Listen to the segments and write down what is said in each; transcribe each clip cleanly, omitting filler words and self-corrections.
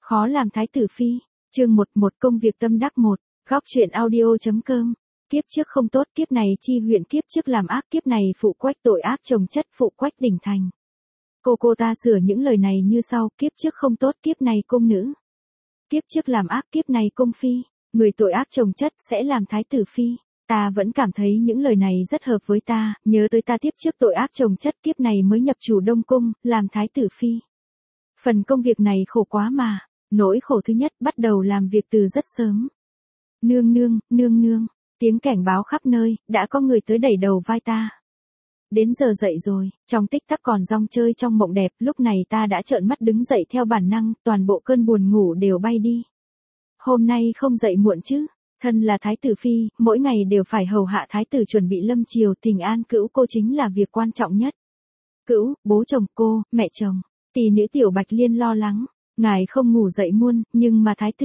Khó làm thái tử phi. Chương 11 công việc tâm đắc 1. Góc truyện audio.com. Kiếp trước không tốt, kiếp này chi huyện, kiếp trước làm ác, kiếp này phụ quách tội ác chồng chất, phụ quách đỉnh thành. Cô ta sửa những lời này như sau: kiếp trước không tốt, kiếp này cung nữ. Kiếp trước làm ác, kiếp này cung phi. Người tội ác chồng chất sẽ làm thái tử phi. Ta vẫn cảm thấy những lời này rất hợp với ta, nhớ tới ta tiếp trước tội ác chồng chất, kiếp này mới nhập chủ Đông Cung, làm thái tử phi. Phần công việc này khổ quá mà. Nỗi khổ thứ nhất, bắt đầu làm việc từ rất sớm. Nương nương, nương nương, tiếng cảnh báo khắp nơi, đã có người tới đẩy đầu vai ta. Đến giờ dậy rồi, trong tích tắc còn rong chơi trong mộng đẹp, lúc này ta đã trợn mắt đứng dậy theo bản năng, toàn bộ cơn buồn ngủ đều bay đi. Hôm nay không dậy muộn chứ, thân là thái tử phi, mỗi ngày đều phải hầu hạ thái tử chuẩn bị lâm triều, thỉnh an cữu cô chính là việc quan trọng nhất. Cữu, bố chồng cô, mẹ chồng, tỷ nữ Tiểu Bạch Liên lo lắng, ngài không ngủ dậy muôn, nhưng mà thái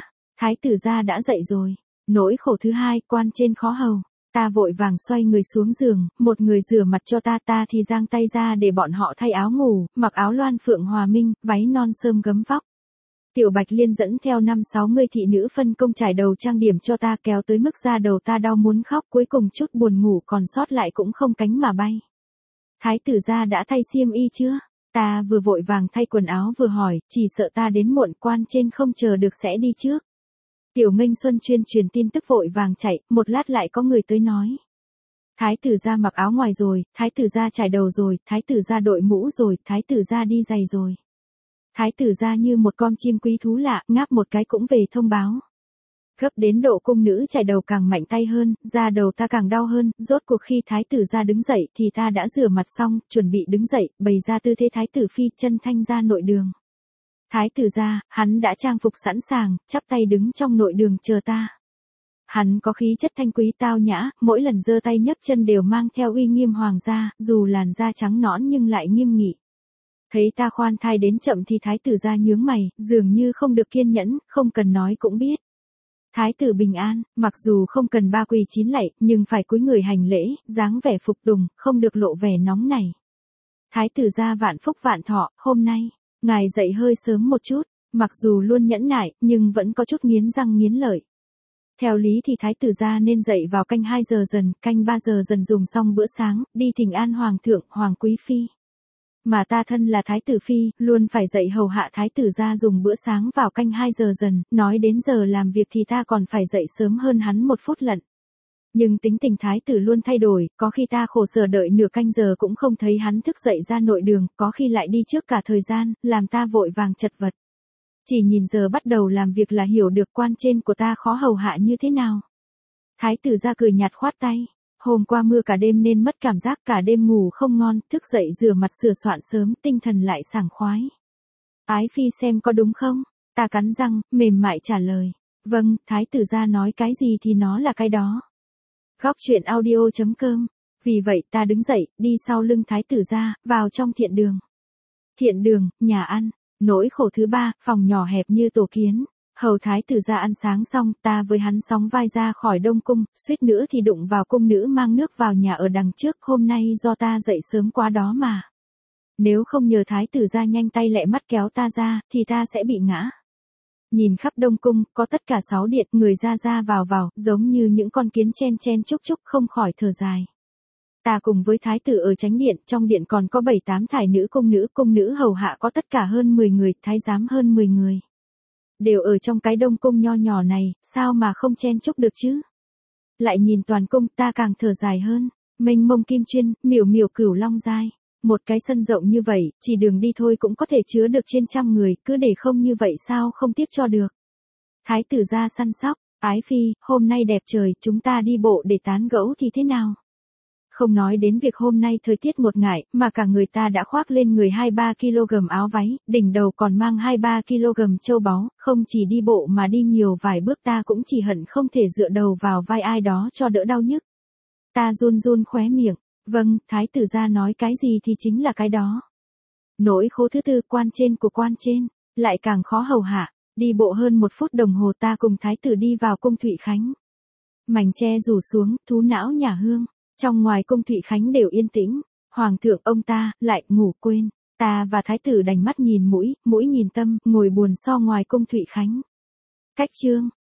tử gia đã dậy rồi. Nỗi khổ thứ hai, quan trên khó hầu. Ta vội vàng xoay người xuống giường, một người rửa mặt cho ta thì giang tay ra để bọn họ thay áo ngủ, mặc áo loan phượng hòa minh, váy non sơm gấm vóc. Tiểu Bạch Liên dẫn theo 5-6 người thị nữ phân công trải đầu trang điểm cho ta, kéo tới mức da đầu ta đau muốn khóc, cuối cùng chút buồn ngủ còn sót lại cũng không cánh mà bay. Thái tử gia đã thay xiêm y chưa? Ta vừa vội vàng thay quần áo vừa hỏi, chỉ sợ ta đến muộn, quan trên không chờ được sẽ đi trước. Tiểu Nghênh Xuân chuyên truyền tin tức vội vàng chạy, một lát lại có người tới nói. Thái tử gia mặc áo ngoài rồi, thái tử gia trải đầu rồi, thái tử gia đội mũ rồi, thái tử gia đi giày rồi. Thái tử gia như một con chim quý thú lạ, ngáp một cái cũng về thông báo. Gấp đến độ cung nữ trải đầu càng mạnh tay hơn, da đầu ta càng đau hơn, rốt cuộc khi thái tử gia đứng dậy thì ta đã rửa mặt xong, chuẩn bị đứng dậy, bày ra tư thế thái tử phi, chân thanh ra nội đường. Thái tử gia, hắn đã trang phục sẵn sàng, chắp tay đứng trong nội đường chờ ta. Hắn có khí chất thanh quý tao nhã, mỗi lần giơ tay nhấc chân đều mang theo uy nghiêm hoàng gia, dù làn da trắng nõn nhưng lại nghiêm nghị. Thấy ta khoan thai đến chậm thì thái tử gia nhướng mày, dường như không được kiên nhẫn, không cần nói cũng biết. Thái tử bình an, mặc dù không cần ba quỳ chín lạy, nhưng phải cúi người hành lễ, dáng vẻ phục tùng, không được lộ vẻ nóng nảy. Thái tử gia vạn phúc vạn thọ, hôm nay, ngài dậy hơi sớm một chút, mặc dù luôn nhẫn nại, nhưng vẫn có chút nghiến răng nghiến lợi. Theo lý thì thái tử gia nên dậy vào canh 2 giờ dần, canh 3 giờ dần dùng xong bữa sáng, đi thỉnh an hoàng thượng, hoàng quý phi. Mà ta thân là thái tử phi, luôn phải dậy hầu hạ thái tử gia dùng bữa sáng vào canh 2 giờ dần, nói đến giờ làm việc thì ta còn phải dậy sớm hơn hắn 1 phút lận. Nhưng tính tình thái tử luôn thay đổi, có khi ta khổ sở đợi nửa canh giờ cũng không thấy hắn thức dậy ra nội đường, có khi lại đi trước cả thời gian, làm ta vội vàng chật vật. Chỉ nhìn giờ bắt đầu làm việc là hiểu được quan trên của ta khó hầu hạ như thế nào. Thái tử gia cười nhạt khoát tay. Hôm qua mưa cả đêm nên mất cảm giác, cả đêm ngủ không ngon, thức dậy rửa mặt sửa soạn sớm, tinh thần lại sảng khoái. Ái phi xem có đúng không? Ta cắn răng, mềm mại trả lời. Vâng, thái tử gia nói cái gì thì nó là cái đó. Góc truyện audio.com. Vì vậy ta đứng dậy, đi sau lưng thái tử gia, vào trong thiện đường. Thiện đường, nhà ăn. Nỗi khổ thứ ba, phòng nhỏ hẹp như tổ kiến. Hầu thái tử gia ăn sáng xong, ta với hắn sóng vai ra khỏi Đông Cung, suýt nữa thì đụng vào cung nữ mang nước vào nhà ở đằng trước, hôm nay do ta dậy sớm quá đó mà. Nếu không nhờ thái tử gia nhanh tay lẹ mắt kéo ta ra, thì ta sẽ bị ngã. Nhìn khắp Đông Cung, có tất cả 6 điện, người ra vào, giống như những con kiến chen chen chúc chúc, không khỏi thở dài. Ta cùng với thái tử ở chánh điện, trong điện còn có 7-8 thải nữ cung nữ hầu hạ có tất cả hơn 10 người, thái giám hơn 10 người. Đều ở trong cái Đông Cung nho nhỏ này, sao mà không chen chúc được chứ? Lại nhìn toàn cung, ta càng thở dài hơn, mênh mông kim chuyên, miểu miểu cửu long giai. Một cái sân rộng như vậy, chỉ đường đi thôi cũng có thể chứa được trên 100 người, cứ để không như vậy sao không tiếp cho được. Thái tử gia săn sóc, ái phi, hôm nay đẹp trời, chúng ta đi bộ để tán gẫu thì thế nào? Không nói đến việc hôm nay thời tiết một ngại, mà cả người ta đã khoác lên người 2-3 kg áo váy, đỉnh đầu còn mang 2-3 kg châu báu, không chỉ đi bộ mà đi nhiều vài bước ta cũng chỉ hận không thể dựa đầu vào vai ai đó cho đỡ đau nhức. Ta run run khóe miệng, vâng, thái tử gia nói cái gì thì chính là cái đó. Nỗi khổ thứ tư, quan trên của quan trên, lại càng khó hầu hạ, đi bộ hơn 1 phút đồng hồ ta cùng thái tử đi vào cung Thụy Khánh. Mảnh tre rủ xuống, thú não nhà hương. Trong ngoài cung Thụy Khánh đều yên tĩnh, hoàng thượng ông ta, lại ngủ quên, Ta và thái tử đành mắt nhìn mũi, mũi nhìn tâm, ngồi buồn so ngoài cung Thụy Khánh. Cách chương